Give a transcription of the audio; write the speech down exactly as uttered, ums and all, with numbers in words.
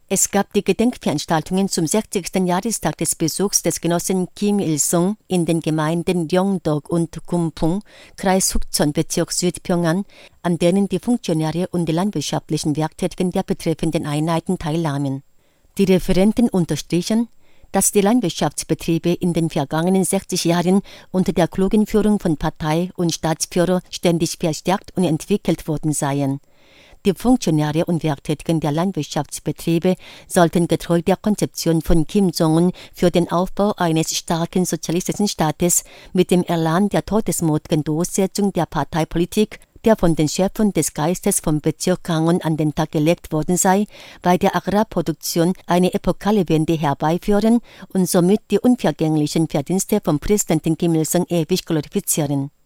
Es gab die Gedenkveranstaltungen zum sechzigsten Jahrestag des Besuchs des Genossen Kim Il-sung in den Gemeinden Ryongdeok und Gumpung, Kreis Sukchon, Bezirk Südpyongan, an denen die Funktionäre und die landwirtschaftlichen Werktätigen der betreffenden Einheiten teilnahmen. Die Referenten unterstrichen, dass die Landwirtschaftsbetriebe in den vergangenen sechzig Jahren unter der klugen Führung von Partei und Staatsführer ständig verstärkt und entwickelt worden seien. Die Funktionäre und Werktätigen der Landwirtschaftsbetriebe sollten getreu der Konzeption von Kim Jong-un für den Aufbau eines starken sozialistischen Staates mit dem Elan der todesmutigen Durchsetzung der Parteipolitik, der von den Schöpfern des Geistes vom Bezirk Gangwon an den Tag gelegt worden sei, bei der Agrarproduktion eine epochale Wende herbeiführen und somit die unvergänglichen Verdienste von Präsidenten Kim Il-sung ewig glorifizieren.